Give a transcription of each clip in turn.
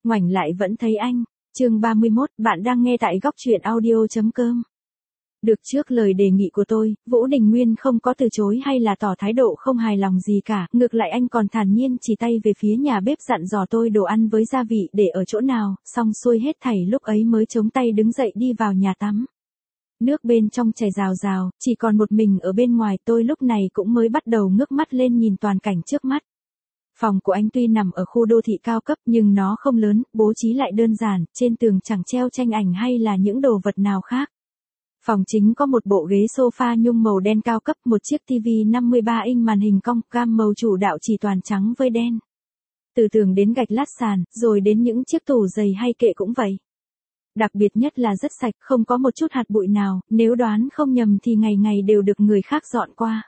ngoảnh lại vẫn thấy anh. Chương 31, bạn đang nghe tại góc truyện audio.com. Được trước lời đề nghị của tôi, Vũ Đình Nguyên không có từ chối hay là tỏ thái độ không hài lòng gì cả, ngược lại anh còn thản nhiên chỉ tay về phía nhà bếp dặn dò tôi đồ ăn với gia vị để ở chỗ nào, xong xuôi hết thảy lúc ấy mới chống tay đứng dậy đi vào nhà tắm. Nước bên trong chảy rào rào, chỉ còn một mình ở bên ngoài, tôi lúc này cũng mới bắt đầu ngước mắt lên nhìn toàn cảnh trước mắt. Phòng của anh tuy nằm ở khu đô thị cao cấp nhưng nó không lớn, bố trí lại đơn giản, trên tường chẳng treo tranh ảnh hay là những đồ vật nào khác. Phòng chính có một bộ ghế sofa nhung màu đen cao cấp, một chiếc TV 53 inch màn hình cong cam màu chủ đạo chỉ toàn trắng với đen. Từ tường đến gạch lát sàn, rồi đến những chiếc tủ giày hay kệ cũng vậy. Đặc biệt nhất là rất sạch, không có một chút hạt bụi nào, nếu đoán không nhầm thì ngày ngày đều được người khác dọn qua.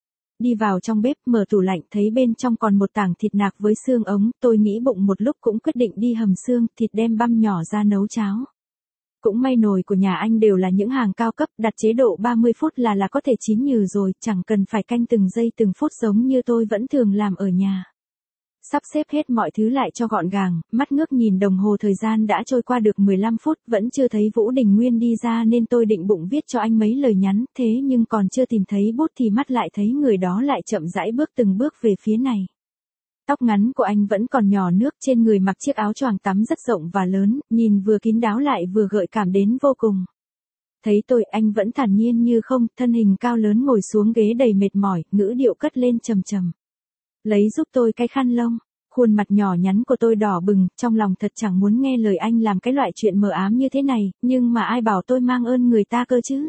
Đi vào trong bếp, mở tủ lạnh thấy bên trong còn một tảng thịt nạc với xương ống, tôi nghĩ bụng một lúc cũng quyết định đi hầm xương, thịt đem băm nhỏ ra nấu cháo. Cũng may nồi của nhà anh đều là những hàng cao cấp, đặt chế độ 30 phút là có thể chín nhừ rồi, chẳng cần phải canh từng giây từng phút giống như tôi vẫn thường làm ở nhà. Sắp xếp hết mọi thứ lại cho gọn gàng, mắt ngước nhìn đồng hồ thời gian đã trôi qua được 15 phút, vẫn chưa thấy Vũ Đình Nguyên đi ra nên tôi định bụng viết cho anh mấy lời nhắn, thế nhưng còn chưa tìm thấy bút thì mắt lại thấy người đó lại chậm rãi bước từng bước về phía này. Tóc ngắn của anh vẫn còn nhỏ nước, trên người mặc chiếc áo choàng tắm rất rộng và lớn, nhìn vừa kín đáo lại vừa gợi cảm đến vô cùng. Thấy tôi, anh vẫn thản nhiên như không, thân hình cao lớn ngồi xuống ghế đầy mệt mỏi, ngữ điệu cất lên trầm trầm. Lấy giúp tôi cái khăn lông. Khuôn mặt nhỏ nhắn của tôi đỏ bừng, trong lòng thật chẳng muốn nghe lời anh làm cái loại chuyện mờ ám như thế này, nhưng mà ai bảo tôi mang ơn người ta cơ chứ.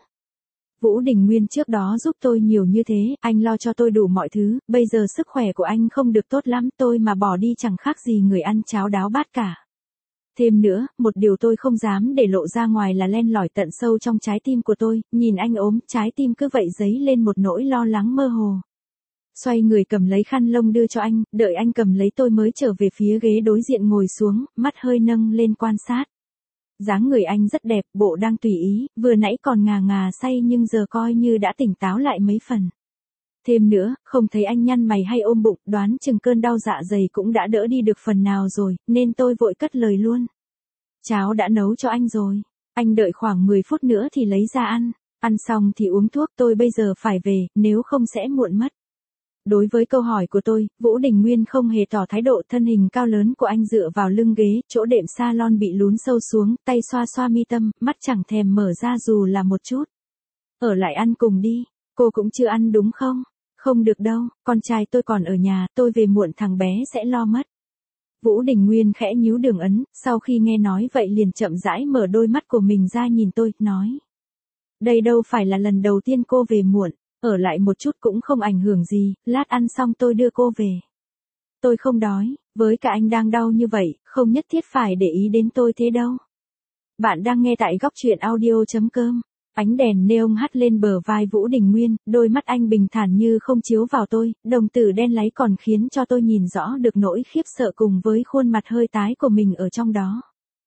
Vũ Đình Nguyên trước đó giúp tôi nhiều như thế, anh lo cho tôi đủ mọi thứ, bây giờ sức khỏe của anh không được tốt lắm, tôi mà bỏ đi chẳng khác gì người ăn cháo đáo bát cả. Thêm nữa, một điều tôi không dám để lộ ra ngoài là len lỏi tận sâu trong trái tim của tôi, nhìn anh ốm, trái tim cứ vậy dấy lên một nỗi lo lắng mơ hồ. Xoay người cầm lấy khăn lông đưa cho anh, đợi anh cầm lấy tôi mới trở về phía ghế đối diện ngồi xuống, mắt hơi nâng lên quan sát. Dáng người anh rất đẹp, bộ đang tùy ý, vừa nãy còn ngà ngà say nhưng giờ coi như đã tỉnh táo lại mấy phần. Thêm nữa, không thấy anh nhăn mày hay ôm bụng, đoán chừng cơn đau dạ dày cũng đã đỡ đi được phần nào rồi, nên tôi vội cất lời luôn. Cháo đã nấu cho anh rồi, anh đợi khoảng 10 phút nữa thì lấy ra ăn, ăn xong thì uống thuốc, tôi bây giờ phải về, nếu không sẽ muộn mất. Đối với câu hỏi của tôi, Vũ Đình Nguyên không hề tỏ thái độ, thân hình cao lớn của anh dựa vào lưng ghế, chỗ đệm salon bị lún sâu xuống, tay xoa xoa mi tâm, mắt chẳng thèm mở ra dù là một chút. Ở lại ăn cùng đi, cô cũng chưa ăn đúng không? Không được đâu, con trai tôi còn ở nhà, tôi về muộn thằng bé sẽ lo mất. Vũ Đình Nguyên khẽ nhíu đường ấn, sau khi nghe nói vậy liền chậm rãi mở đôi mắt của mình ra nhìn tôi, nói. Đây đâu phải là lần đầu tiên cô về muộn. Ở lại một chút cũng không ảnh hưởng gì, lát ăn xong tôi đưa cô về. Tôi không đói, với cả anh đang đau như vậy, không nhất thiết phải để ý đến tôi thế đâu. Bạn đang nghe tại góc truyện audio.com. Ánh đèn neon hắt lên bờ vai Vũ Đình Nguyên, đôi mắt anh bình thản như không chiếu vào tôi, đồng tử đen láy còn khiến cho tôi nhìn rõ được nỗi khiếp sợ cùng với khuôn mặt hơi tái của mình ở trong đó.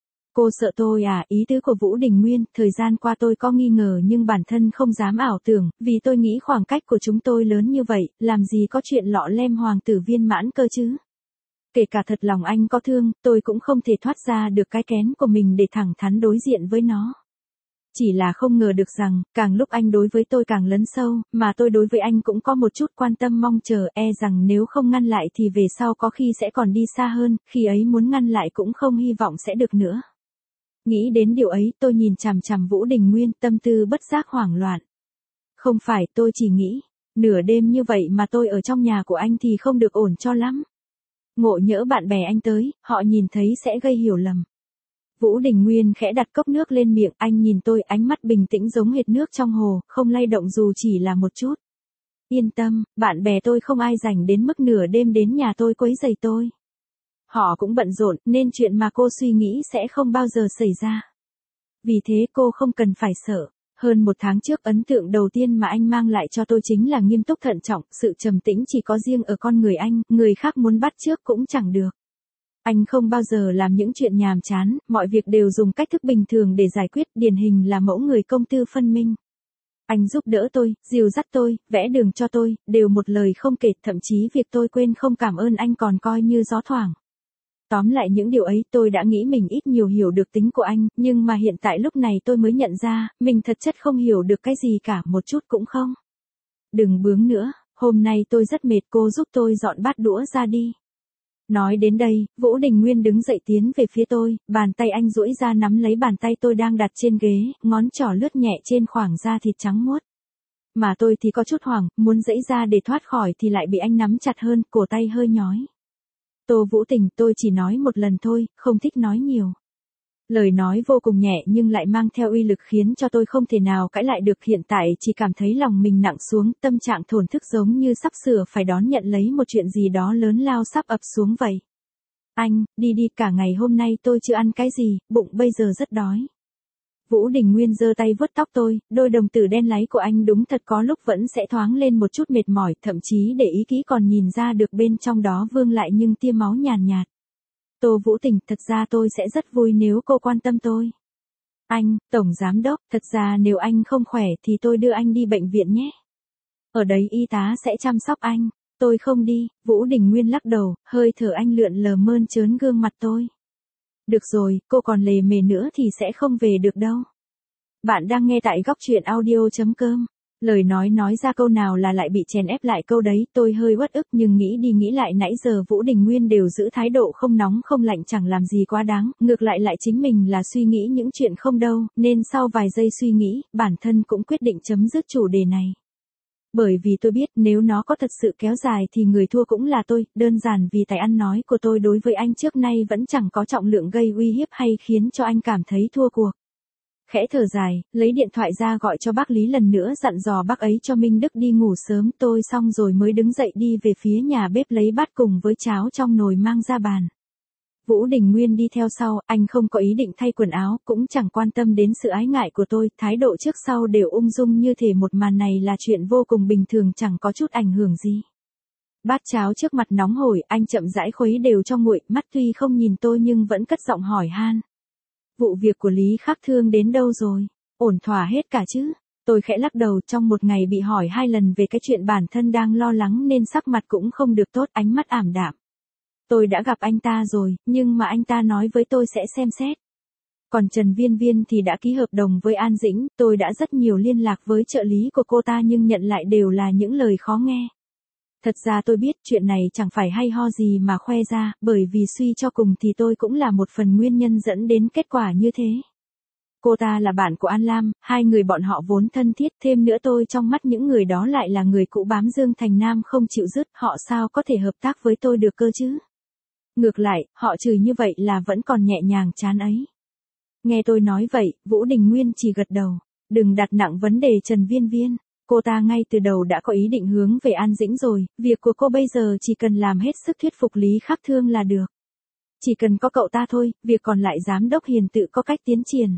Cô sợ tôi à? Ý tứ của Vũ Đình Nguyên, thời gian qua tôi có nghi ngờ nhưng bản thân không dám ảo tưởng, vì tôi nghĩ khoảng cách của chúng tôi lớn như vậy, làm gì có chuyện lọ lem hoàng tử viên mãn cơ chứ. Kể cả thật lòng anh có thương, tôi cũng không thể thoát ra được cái kén của mình để thẳng thắn đối diện với nó. Chỉ là không ngờ được rằng, càng lúc anh đối với tôi càng lấn sâu, mà tôi đối với anh cũng có một chút quan tâm mong chờ, rằng nếu không ngăn lại thì về sau có khi sẽ còn đi xa hơn, khi ấy muốn ngăn lại cũng không hy vọng sẽ được nữa. Nghĩ đến điều ấy, tôi nhìn chằm chằm Vũ Đình Nguyên, tâm tư bất giác hoảng loạn. Không phải, tôi chỉ nghĩ, nửa đêm như vậy mà tôi ở trong nhà của anh thì không được ổn cho lắm. Ngộ nhỡ bạn bè anh tới, họ nhìn thấy sẽ gây hiểu lầm. Vũ Đình Nguyên khẽ đặt cốc nước lên miệng, anh nhìn tôi, ánh mắt bình tĩnh giống hệt nước trong hồ, không lay động dù chỉ là một chút. Yên tâm, bạn bè tôi không ai rảnh đến mức nửa đêm đến nhà tôi quấy rầy tôi. Họ cũng bận rộn, nên chuyện mà cô suy nghĩ sẽ không bao giờ xảy ra. Vì thế cô không cần phải sợ. Hơn một tháng trước, ấn tượng đầu tiên mà anh mang lại cho tôi chính là nghiêm túc thận trọng, sự trầm tĩnh chỉ có riêng ở con người anh, người khác muốn bắt chước cũng chẳng được. Anh không bao giờ làm những chuyện nhàm chán, mọi việc đều dùng cách thức bình thường để giải quyết, điển hình là mẫu người công tư phân minh. Anh giúp đỡ tôi, dìu dắt tôi, vẽ đường cho tôi, đều một lời không kể, thậm chí việc tôi quên không cảm ơn anh còn coi như gió thoảng. Tóm lại những điều ấy tôi đã nghĩ mình ít nhiều hiểu được tính của anh, nhưng mà hiện tại lúc này tôi mới nhận ra, mình thật chất không hiểu được cái gì cả, một chút cũng không. Đừng bướng nữa, hôm nay tôi rất mệt, cô giúp tôi dọn bát đũa ra đi. Nói đến đây, Vũ Đình Nguyên đứng dậy tiến về phía tôi, bàn tay anh duỗi ra nắm lấy bàn tay tôi đang đặt trên ghế, ngón trỏ lướt nhẹ trên khoảng da thịt trắng muốt. Mà tôi thì có chút hoảng, muốn giãy ra để thoát khỏi thì lại bị anh nắm chặt hơn, cổ tay hơi nhói. Tô Vũ Tình, tôi chỉ nói một lần thôi, không thích nói nhiều. Lời nói vô cùng nhẹ nhưng lại mang theo uy lực khiến cho tôi không thể nào cãi lại được, hiện tại chỉ cảm thấy lòng mình nặng xuống, tâm trạng thổn thức giống như sắp sửa phải đón nhận lấy một chuyện gì đó lớn lao sắp ập xuống vậy. Anh, đi đi, cả ngày hôm nay tôi chưa ăn cái gì, bụng bây giờ rất đói. Vũ Đình Nguyên giơ tay vuốt tóc tôi, đôi đồng tử đen láy của anh đúng thật có lúc vẫn sẽ thoáng lên một chút mệt mỏi, thậm chí để ý kỹ còn nhìn ra được bên trong đó vương lại nhưng tia máu nhàn nhạt. Tô Vũ Tình, thật ra tôi sẽ rất vui nếu cô quan tâm tôi. Anh, Tổng Giám Đốc, thật ra nếu anh không khỏe thì tôi đưa anh đi bệnh viện nhé. Ở đấy y tá sẽ chăm sóc anh. Tôi không đi, Vũ Đình Nguyên lắc đầu, hơi thở anh lượn lờ mơn trớn gương mặt tôi. Được rồi, cô còn lề mề nữa thì sẽ không về được đâu. Bạn đang nghe tại góc truyện audio.com. Lời nói ra câu nào là lại bị chèn ép lại câu đấy, tôi hơi uất ức nhưng nghĩ đi nghĩ lại nãy giờ Vũ Đình Nguyên đều giữ thái độ không nóng không lạnh chẳng làm gì quá đáng, ngược lại chính mình là suy nghĩ những chuyện không đâu, nên sau vài giây suy nghĩ, bản thân cũng quyết định chấm dứt chủ đề này. Bởi vì tôi biết nếu nó có thật sự kéo dài thì người thua cũng là tôi, đơn giản vì tài ăn nói của tôi đối với anh trước nay vẫn chẳng có trọng lượng gây uy hiếp hay khiến cho anh cảm thấy thua cuộc. Khẽ thở dài, lấy điện thoại ra gọi cho bác Lý lần nữa dặn dò bác ấy cho Minh Đức đi ngủ sớm, tôi xong rồi mới đứng dậy đi về phía nhà bếp lấy bát cùng với cháo trong nồi mang ra bàn. Vũ Đình Nguyên đi theo sau, anh không có ý định thay quần áo, cũng chẳng quan tâm đến sự ái ngại của tôi, thái độ trước sau đều ung dung như thể một màn này là chuyện vô cùng bình thường chẳng có chút ảnh hưởng gì. Bát cháo trước mặt nóng hổi, anh chậm rãi khuấy đều cho nguội, mắt tuy không nhìn tôi nhưng vẫn cất giọng hỏi han. Vụ việc của Lý Khắc Thương đến đâu rồi? Ổn thỏa hết cả chứ? Tôi khẽ lắc đầu, trong một ngày bị hỏi 2 lần về cái chuyện bản thân đang lo lắng nên sắc mặt cũng không được tốt, ánh mắt ảm đạm. Tôi đã gặp anh ta rồi, nhưng mà anh ta nói với tôi sẽ xem xét. Còn Trần Viên Viên thì đã ký hợp đồng với An Dĩnh, tôi đã rất nhiều liên lạc với trợ lý của cô ta nhưng nhận lại đều là những lời khó nghe. Thật ra tôi biết chuyện này chẳng phải hay ho gì mà khoe ra, bởi vì suy cho cùng thì tôi cũng là một phần nguyên nhân dẫn đến kết quả như thế. Cô ta là bạn của An Lam, 2 người bọn họ vốn thân thiết, thêm nữa tôi trong mắt những người đó lại là người cũ bám Dương Thành Nam không chịu dứt, họ sao có thể hợp tác với tôi được cơ chứ? Ngược lại, họ chửi như vậy là vẫn còn nhẹ nhàng chán ấy. Nghe tôi nói vậy, Vũ Đình Nguyên chỉ gật đầu. Đừng đặt nặng vấn đề Trần Viên Viên. Cô ta ngay từ đầu đã có ý định hướng về An Dĩnh rồi, việc của cô bây giờ chỉ cần làm hết sức thuyết phục Lý Khắc Thương là được. Chỉ cần có cậu ta thôi, việc còn lại giám đốc Hiền tự có cách tiến triển.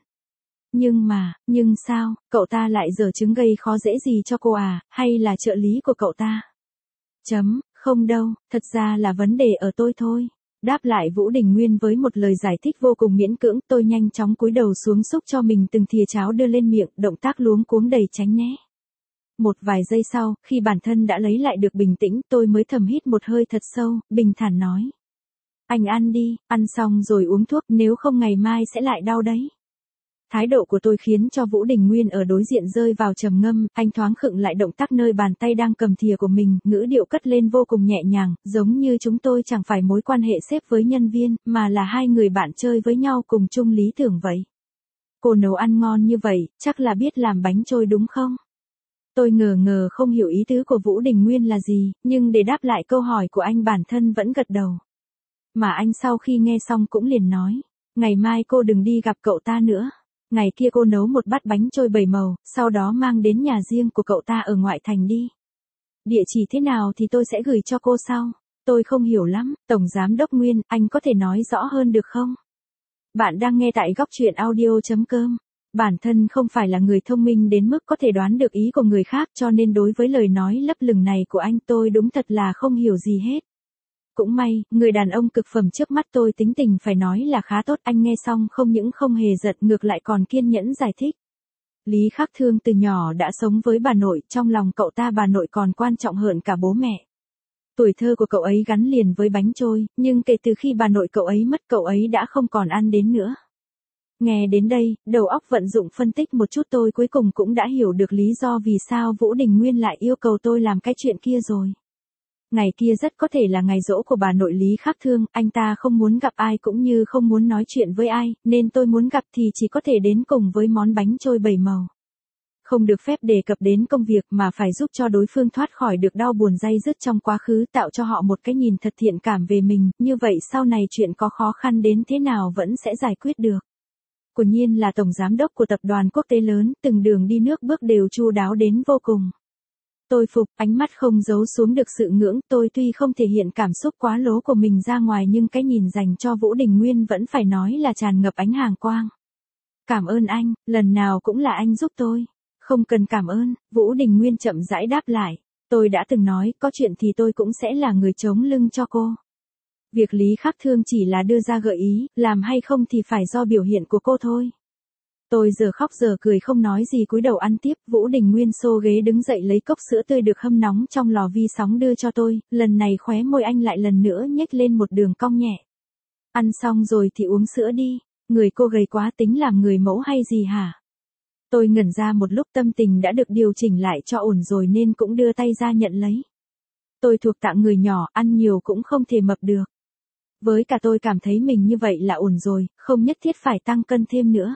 Nhưng sao, cậu ta lại giở trứng gây khó dễ gì cho cô à, hay là trợ lý của cậu ta? Không đâu, thật ra là vấn đề ở tôi thôi. Đáp lại Vũ Đình Nguyên với một lời giải thích vô cùng miễn cưỡng, tôi nhanh chóng cúi đầu xuống xúc cho mình từng thìa cháo đưa lên miệng, động tác luống cuống đầy tránh né. Một vài giây sau, khi bản thân đã lấy lại được bình tĩnh, tôi mới thầm hít một hơi thật sâu, bình thản nói. Anh ăn đi, ăn xong rồi uống thuốc, nếu không ngày mai sẽ lại đau đấy. Thái độ của tôi khiến cho Vũ Đình Nguyên ở đối diện rơi vào trầm ngâm, anh thoáng khựng lại động tác nơi bàn tay đang cầm thìa của mình, ngữ điệu cất lên vô cùng nhẹ nhàng, giống như chúng tôi chẳng phải mối quan hệ sếp với nhân viên, mà là 2 người bạn chơi với nhau cùng chung lý tưởng vậy. Cô nấu ăn ngon như vậy, chắc là biết làm bánh trôi đúng không? Tôi ngờ không hiểu ý tứ của Vũ Đình Nguyên là gì, nhưng để đáp lại câu hỏi của anh bản thân vẫn gật đầu. Mà anh sau khi nghe xong cũng liền nói, ngày mai cô đừng đi gặp cậu ta nữa. Ngày kia cô nấu một bát bánh trôi 7 màu, sau đó mang đến nhà riêng của cậu ta ở ngoại thành đi. Địa chỉ thế nào thì tôi sẽ gửi cho cô sau. Tôi không hiểu lắm, Tổng Giám Đốc Nguyên, anh có thể nói rõ hơn được không? Bạn đang nghe tại góc truyện audio.com. Bản thân không phải là người thông minh đến mức có thể đoán được ý của người khác cho nên đối với lời nói lấp lửng này của anh tôi đúng thật là không hiểu gì hết. Cũng may, người đàn ông cực phẩm trước mắt tôi tính tình phải nói là khá tốt, anh nghe xong không những không hề giận ngược lại còn kiên nhẫn giải thích. Lý Khắc Thương từ nhỏ đã sống với bà nội, trong lòng cậu ta bà nội còn quan trọng hơn cả bố mẹ. Tuổi thơ của cậu ấy gắn liền với bánh trôi, nhưng kể từ khi bà nội cậu ấy mất cậu ấy đã không còn ăn đến nữa. Nghe đến đây, đầu óc vận dụng phân tích một chút tôi cuối cùng cũng đã hiểu được lý do vì sao Vũ Đình Nguyên lại yêu cầu tôi làm cái chuyện kia rồi. Ngày kia rất có thể là ngày giỗ của bà nội Lý Khắc Thương, anh ta không muốn gặp ai cũng như không muốn nói chuyện với ai, nên tôi muốn gặp thì chỉ có thể đến cùng với món bánh trôi 7 màu. Không được phép đề cập đến công việc mà phải giúp cho đối phương thoát khỏi được đau buồn day dứt trong quá khứ, tạo cho họ một cái nhìn thật thiện cảm về mình, như vậy sau này chuyện có khó khăn đến thế nào vẫn sẽ giải quyết được. Quả nhiên là tổng giám đốc của tập đoàn quốc tế lớn, từng đường đi nước bước đều chu đáo đến vô cùng. Tôi phục, ánh mắt không giấu xuống được sự ngưỡng, tôi tuy không thể hiện cảm xúc quá lố của mình ra ngoài nhưng cái nhìn dành cho Vũ Đình Nguyên vẫn phải nói là tràn ngập ánh hàng quang. Cảm ơn anh, lần nào cũng là anh giúp tôi. Không cần cảm ơn, Vũ Đình Nguyên chậm rãi đáp lại. Tôi đã từng nói, có chuyện thì tôi cũng sẽ là người chống lưng cho cô. Việc Lý Khắc Thương chỉ là đưa ra gợi ý, làm hay không thì phải do biểu hiện của cô thôi. Tôi giờ khóc giờ cười không nói gì cúi đầu ăn tiếp, Vũ Đình Nguyên xô ghế đứng dậy lấy cốc sữa tươi được hâm nóng trong lò vi sóng đưa cho tôi, lần này khóe môi anh lại lần nữa nhếch lên một đường cong nhẹ. Ăn xong rồi thì uống sữa đi, người cô gầy quá tính làm người mẫu hay gì hả? Tôi ngẩn ra một lúc, tâm tình đã được điều chỉnh lại cho ổn rồi nên cũng đưa tay ra nhận lấy. Tôi thuộc dạng người nhỏ, ăn nhiều cũng không thể mập được. Với cả tôi cảm thấy mình như vậy là ổn rồi, không nhất thiết phải tăng cân thêm nữa.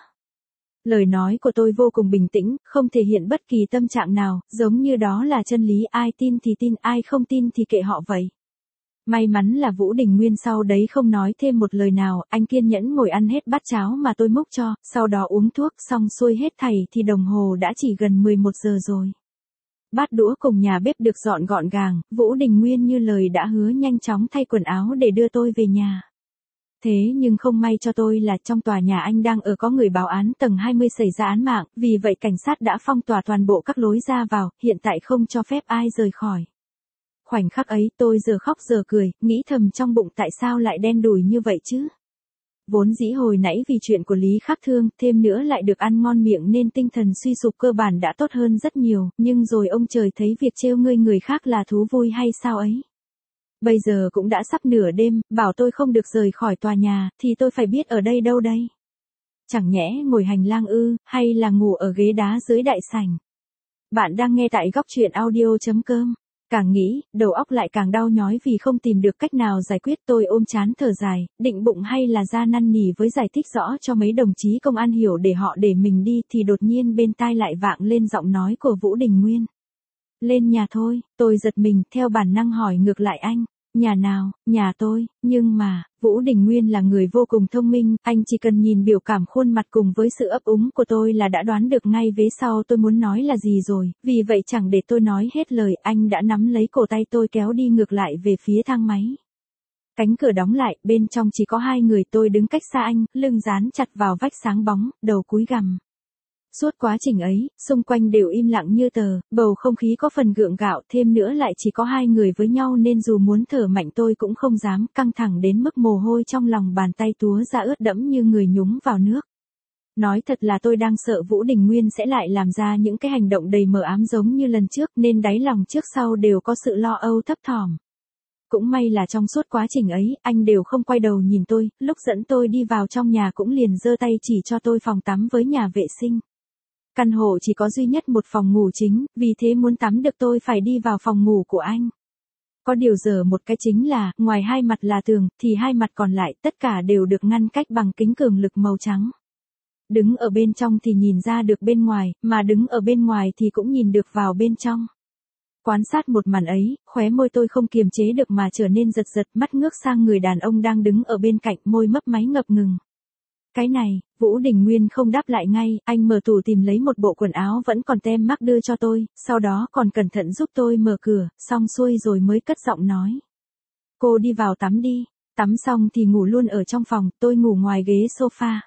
Lời nói của tôi vô cùng bình tĩnh, không thể hiện bất kỳ tâm trạng nào, giống như đó là chân lý, ai tin thì tin, ai không tin thì kệ họ vậy. May mắn là Vũ Đình Nguyên sau đấy không nói thêm một lời nào, anh kiên nhẫn ngồi ăn hết bát cháo mà tôi múc cho, sau đó uống thuốc xong xuôi hết thảy thì đồng hồ đã chỉ gần 11 giờ rồi. Bát đũa cùng nhà bếp được dọn gọn gàng, Vũ Đình Nguyên như lời đã hứa nhanh chóng thay quần áo để đưa tôi về nhà. Thế nhưng không may cho tôi là trong tòa nhà anh đang ở có người báo án tầng 20 xảy ra án mạng, vì vậy cảnh sát đã phong tỏa toàn bộ các lối ra vào, hiện tại không cho phép ai rời khỏi. Khoảnh khắc ấy tôi giờ khóc giờ cười, nghĩ thầm trong bụng tại sao lại đen đủi như vậy chứ. Vốn dĩ hồi nãy vì chuyện của Lý Khắc Thương, thêm nữa lại được ăn ngon miệng nên tinh thần suy sụp cơ bản đã tốt hơn rất nhiều, nhưng rồi ông trời thấy việc trêu ngươi người khác là thú vui hay sao ấy. Bây giờ cũng đã sắp nửa đêm, bảo tôi không được rời khỏi tòa nhà, thì tôi phải biết ở đây đâu đây. Chẳng nhẽ ngồi hành lang ư, hay là ngủ ở ghế đá dưới đại sảnh. Bạn đang nghe tại góc truyện audio.com. Càng nghĩ, đầu óc lại càng đau nhói vì không tìm được cách nào giải quyết, tôi ôm trán thở dài, định bụng hay là ra năn nỉ với giải thích rõ cho mấy đồng chí công an hiểu để họ để mình đi thì đột nhiên bên tai lại vang lên giọng nói của Vũ Đình Nguyên. Lên nhà thôi, tôi giật mình theo bản năng hỏi ngược lại anh. Nhà nào, nhà tôi, nhưng mà, Vũ Đình Nguyên là người vô cùng thông minh, anh chỉ cần nhìn biểu cảm khuôn mặt cùng với sự ấp úng của tôi là đã đoán được ngay vế sau tôi muốn nói là gì rồi, vì vậy chẳng để tôi nói hết lời, anh đã nắm lấy cổ tay tôi kéo đi ngược lại về phía thang máy. Cánh cửa đóng lại, bên trong chỉ có hai người, tôi đứng cách xa anh, lưng dán chặt vào vách sáng bóng, đầu cúi gằm. Suốt quá trình ấy, xung quanh đều im lặng như tờ, bầu không khí có phần gượng gạo, thêm nữa lại chỉ có hai người với nhau nên dù muốn thở mạnh tôi cũng không dám, căng thẳng đến mức mồ hôi trong lòng bàn tay túa ra ướt đẫm như người nhúng vào nước. Nói thật là tôi đang sợ Vũ Đình Nguyên sẽ lại làm ra những cái hành động đầy mờ ám giống như lần trước nên đáy lòng trước sau đều có sự lo âu thấp thỏm. Cũng may là trong suốt quá trình ấy, anh đều không quay đầu nhìn tôi, lúc dẫn tôi đi vào trong nhà cũng liền giơ tay chỉ cho tôi phòng tắm với nhà vệ sinh. Căn hộ chỉ có duy nhất một phòng ngủ chính, vì thế muốn tắm được tôi phải đi vào phòng ngủ của anh. Có điều giờ một cái chính là, ngoài hai mặt là tường, thì hai mặt còn lại tất cả đều được ngăn cách bằng kính cường lực màu trắng. Đứng ở bên trong thì nhìn ra được bên ngoài, mà đứng ở bên ngoài thì cũng nhìn được vào bên trong. Quan sát một màn ấy, khóe môi tôi không kiềm chế được mà trở nên giật giật, mắt ngước sang người đàn ông đang đứng ở bên cạnh, môi mấp máy ngập ngừng. Cái này, Vũ Đình Nguyên không đáp lại ngay, anh mở tủ tìm lấy một bộ quần áo vẫn còn tem mác đưa cho tôi, sau đó còn cẩn thận giúp tôi mở cửa, xong xuôi rồi mới cất giọng nói. Cô đi vào tắm đi, tắm xong thì ngủ luôn ở trong phòng, tôi ngủ ngoài ghế sofa.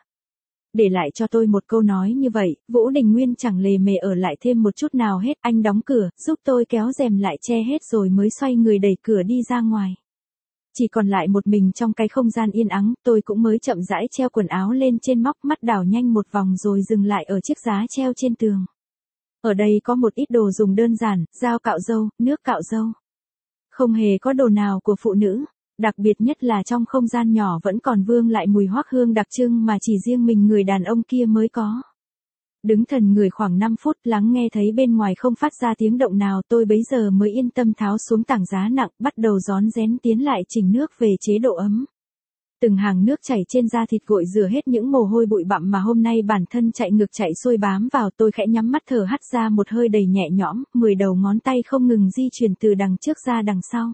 Để lại cho tôi một câu nói như vậy, Vũ Đình Nguyên chẳng lề mề ở lại thêm một chút nào hết, anh đóng cửa, giúp tôi kéo rèm lại che hết rồi mới xoay người đẩy cửa đi ra ngoài. Chỉ còn lại một mình trong cái không gian yên ắng, tôi cũng mới chậm rãi treo quần áo lên trên móc, mắt đảo nhanh một vòng rồi dừng lại ở chiếc giá treo trên tường. Ở đây có một ít đồ dùng đơn giản, dao cạo râu, nước cạo râu. Không hề có đồ nào của phụ nữ, đặc biệt nhất là trong không gian nhỏ vẫn còn vương lại mùi hoắc hương đặc trưng mà chỉ riêng mình người đàn ông kia mới có. Đứng thần người khoảng 5 phút lắng nghe thấy bên ngoài không phát ra tiếng động nào, tôi bấy giờ mới yên tâm tháo xuống tảng giá nặng, bắt đầu rón rén tiến lại chỉnh nước về chế độ ấm. Từng hàng nước chảy trên da thịt gội rửa hết những mồ hôi bụi bặm mà hôm nay bản thân chạy ngược chạy xuôi bám vào. Tôi khẽ nhắm mắt thở hắt ra một hơi đầy nhẹ nhõm, 10 đầu ngón tay không ngừng di chuyển từ đằng trước ra đằng sau.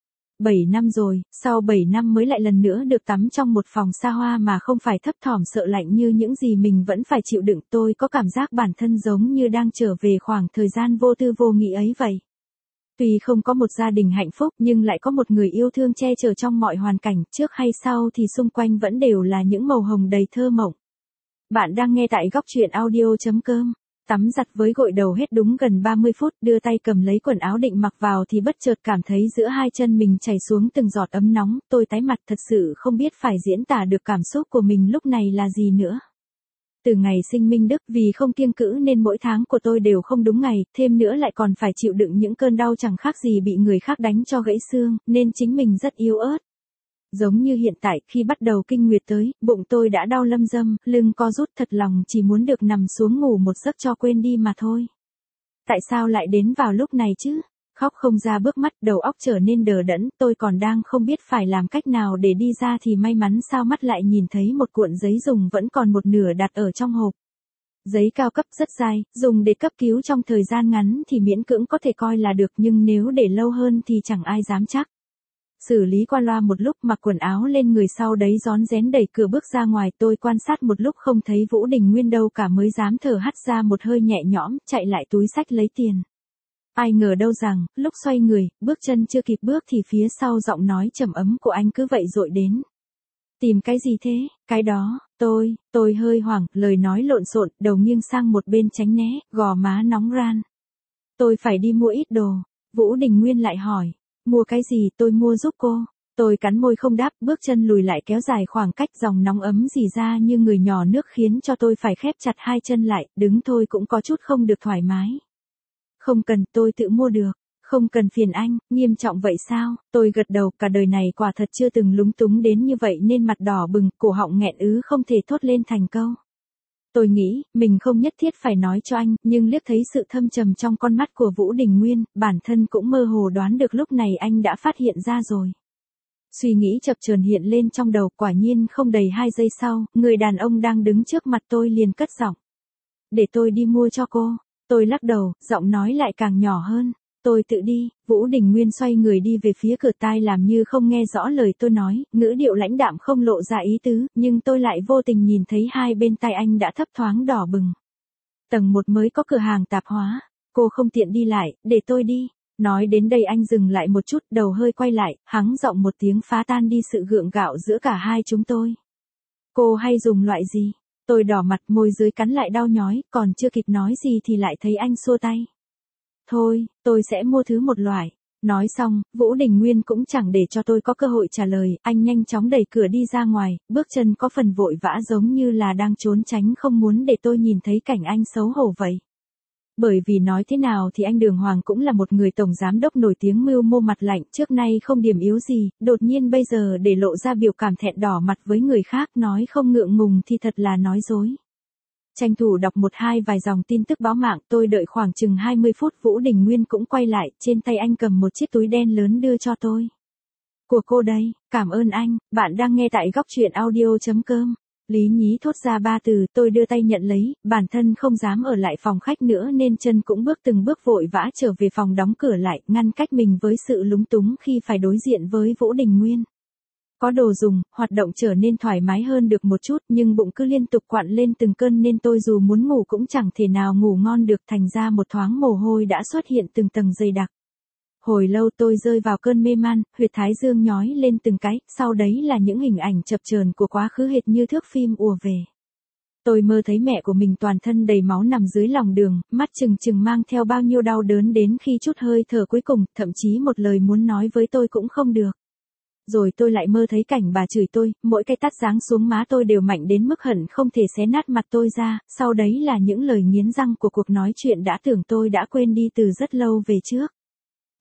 7 năm rồi, sau 7 năm mới lại lần nữa được tắm trong một phòng xa hoa mà không phải thấp thỏm sợ lạnh như những gì mình vẫn phải chịu đựng. Tôi có cảm giác bản thân giống như đang trở về khoảng thời gian vô tư vô nghĩ ấy vậy. Tuy không có một gia đình hạnh phúc nhưng lại có một người yêu thương che chở trong mọi hoàn cảnh, trước hay sau thì xung quanh vẫn đều là những màu hồng đầy thơ mộng. Bạn đang nghe tại góc truyện audio.com. Tắm giặt với gội đầu hết đúng gần 30 phút, đưa tay cầm lấy quần áo định mặc vào thì bất chợt cảm thấy giữa hai chân mình chảy xuống từng giọt ấm nóng, tôi tái mặt thật sự không biết phải diễn tả được cảm xúc của mình lúc này là gì nữa. Từ ngày sinh Minh Đức vì không kiêng cữ nên mỗi tháng của tôi đều không đúng ngày, thêm nữa lại còn phải chịu đựng những cơn đau chẳng khác gì bị người khác đánh cho gãy xương, nên chính mình rất yếu ớt. Giống như hiện tại khi bắt đầu kinh nguyệt tới, bụng tôi đã đau lâm dâm, lưng co rút thật lòng chỉ muốn được nằm xuống ngủ một giấc cho quên đi mà thôi. Tại sao lại đến vào lúc này chứ? Khóc không ra bước mắt, đầu óc trở nên đờ đẫn, tôi còn đang không biết phải làm cách nào để đi ra thì may mắn sao mắt lại nhìn thấy một cuộn giấy dùng vẫn còn một nửa đặt ở trong hộp. Giấy cao cấp rất dai, dùng để cấp cứu trong thời gian ngắn thì miễn cưỡng có thể coi là được nhưng nếu để lâu hơn thì chẳng ai dám chắc. Xử lý qua loa một lúc mặc quần áo lên người sau đấy rón rén đẩy cửa bước ra ngoài, tôi quan sát một lúc không thấy Vũ Đình Nguyên đâu cả mới dám thở hắt ra một hơi nhẹ nhõm, chạy lại túi xách lấy tiền. Ai ngờ đâu rằng, lúc xoay người, bước chân chưa kịp bước thì phía sau giọng nói trầm ấm của anh cứ vậy dội đến. Tìm cái gì thế? Cái đó, tôi hơi hoảng, lời nói lộn xộn, đầu nghiêng sang một bên tránh né, gò má nóng ran. Tôi phải đi mua ít đồ. Vũ Đình Nguyên lại hỏi. Mua cái gì? Tôi mua giúp cô. Tôi cắn môi không đáp, bước chân lùi lại kéo dài khoảng cách, dòng nóng ấm rỉ ra như người nhỏ nước khiến cho tôi phải khép chặt hai chân lại, đứng thôi cũng có chút không được thoải mái. Không cần, tôi tự mua được. Không cần phiền anh, nghiêm trọng vậy sao? Tôi gật đầu, cả đời này quả thật chưa từng lúng túng đến như vậy nên mặt đỏ bừng, cổ họng nghẹn ứ không thể thốt lên thành câu. Tôi nghĩ, mình không nhất thiết phải nói cho anh, nhưng liếc thấy sự thâm trầm trong con mắt của Vũ Đình Nguyên, bản thân cũng mơ hồ đoán được lúc này anh đã phát hiện ra rồi. Suy nghĩ chập chờn hiện lên trong đầu, quả nhiên không đầy 2 giây sau, người đàn ông đang đứng trước mặt tôi liền cất giọng. Để tôi đi mua cho cô. Tôi lắc đầu, giọng nói lại càng nhỏ hơn. Tôi tự đi. Vũ Đình Nguyên xoay người đi về phía cửa, tai làm như không nghe rõ lời tôi nói, ngữ điệu lãnh đạm không lộ ra ý tứ, nhưng tôi lại vô tình nhìn thấy hai bên tai anh đã thấp thoáng đỏ bừng. Tầng 1 mới có cửa hàng tạp hóa. Cô không tiện đi lại, để tôi đi. Nói đến đây anh dừng lại một chút, đầu hơi quay lại, hắng giọng một tiếng phá tan đi sự gượng gạo giữa cả hai chúng tôi. Cô hay dùng loại gì? Tôi đỏ mặt, môi dưới cắn lại đau nhói, còn chưa kịp nói gì thì lại thấy anh xua tay. Thôi, tôi sẽ mua thứ một loại. Nói xong, Vũ Đình Nguyên cũng chẳng để cho tôi có cơ hội trả lời, anh nhanh chóng đẩy cửa đi ra ngoài, bước chân có phần vội vã giống như là đang trốn tránh không muốn để tôi nhìn thấy cảnh anh xấu hổ vậy. Bởi vì nói thế nào thì anh Đường Hoàng cũng là một người tổng giám đốc nổi tiếng mưu mô mặt lạnh, trước nay không điểm yếu gì, đột nhiên bây giờ để lộ ra biểu cảm thẹn đỏ mặt với người khác nói không ngượng ngùng thì thật là nói dối. Tranh thủ đọc vài dòng tin tức báo mạng, tôi đợi khoảng chừng 20 phút Vũ Đình Nguyên cũng quay lại, trên tay anh cầm một chiếc túi đen lớn đưa cho tôi. Của cô đây, cảm ơn anh, bạn đang nghe tại góc truyện audio.com. Lý nhí thốt ra 3 từ, tôi đưa tay nhận lấy, bản thân không dám ở lại phòng khách nữa nên chân cũng bước từng bước vội vã trở về phòng đóng cửa lại, ngăn cách mình với sự lúng túng khi phải đối diện với Vũ Đình Nguyên. Có đồ dùng, hoạt động trở nên thoải mái hơn được một chút nhưng bụng cứ liên tục quặn lên từng cơn nên tôi dù muốn ngủ cũng chẳng thể nào ngủ ngon được, thành ra một thoáng mồ hôi đã xuất hiện từng tầng dày đặc. Hồi lâu tôi rơi vào cơn mê man, huyệt thái dương nhói lên từng cái, sau đấy là những hình ảnh chập chờn của quá khứ hệt như thước phim ùa về. Tôi mơ thấy mẹ của mình toàn thân đầy máu nằm dưới lòng đường, mắt trừng trừng mang theo bao nhiêu đau đớn đến khi chút hơi thở cuối cùng, thậm chí một lời muốn nói với tôi cũng không được. Rồi tôi lại mơ thấy cảnh bà chửi tôi, mỗi cái tát giáng xuống má tôi đều mạnh đến mức hận không thể xé nát mặt tôi ra, sau đấy là những lời nghiến răng của cuộc nói chuyện đã tưởng tôi đã quên đi từ rất lâu về trước.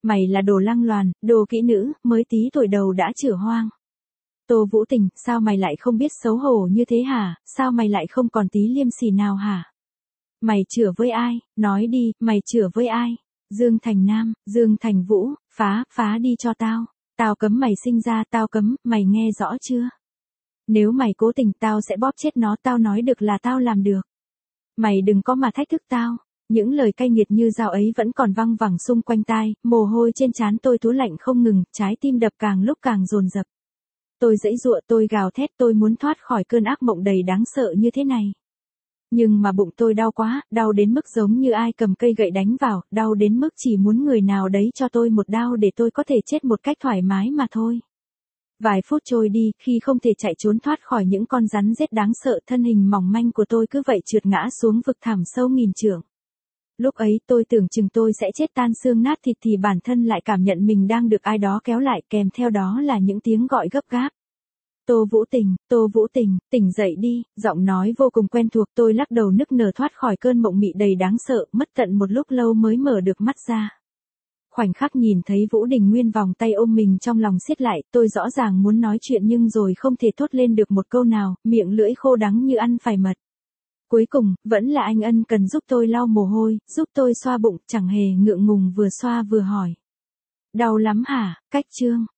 Mày là đồ lăng loàn, đồ kỹ nữ, mới tí tuổi đầu đã chửa hoang. Tô Vũ Tình, sao mày lại không biết xấu hổ như thế hả, sao mày lại không còn tí liêm sỉ nào hả? Mày chửa với ai, nói đi, mày chửa với ai? Dương Thành Nam, Dương Thành Vũ, phá đi cho tao. Tao cấm mày sinh ra, tao cấm, mày nghe rõ chưa? Nếu mày cố tình tao sẽ bóp chết nó, tao nói được là tao làm được. Mày đừng có mà thách thức tao. Những lời cay nghiệt như dao ấy vẫn còn văng vẳng xung quanh tai, mồ hôi trên trán tôi túa lạnh không ngừng, trái tim đập càng lúc càng dồn dập. Tôi giãy giụa, tôi gào thét, tôi muốn thoát khỏi cơn ác mộng đầy đáng sợ như thế này. Nhưng mà bụng tôi đau quá, đau đến mức giống như ai cầm cây gậy đánh vào, đau đến mức chỉ muốn người nào đấy cho tôi một đao để tôi có thể chết một cách thoải mái mà thôi. Vài phút trôi đi, khi không thể chạy trốn thoát khỏi những con rắn rết đáng sợ, thân hình mỏng manh của tôi cứ vậy trượt ngã xuống vực thẳm sâu nghìn trượng. Lúc ấy tôi tưởng chừng tôi sẽ chết tan xương nát thịt thì bản thân lại cảm nhận mình đang được ai đó kéo lại, kèm theo đó là những tiếng gọi gấp gáp. Tô Vũ Tình, tỉnh dậy đi, giọng nói vô cùng quen thuộc. Tôi lắc đầu nức nở thoát khỏi cơn mộng mị đầy đáng sợ, mất tận một lúc lâu mới mở được mắt ra. Khoảnh khắc nhìn thấy Vũ Đình Nguyên vòng tay ôm mình trong lòng siết lại, tôi rõ ràng muốn nói chuyện nhưng rồi không thể thốt lên được một câu nào, miệng lưỡi khô đắng như ăn phải mật. Cuối cùng, vẫn là anh ân cần giúp tôi lau mồ hôi, giúp tôi xoa bụng, chẳng hề ngượng ngùng vừa xoa vừa hỏi. Đau lắm hả, Cách Trương?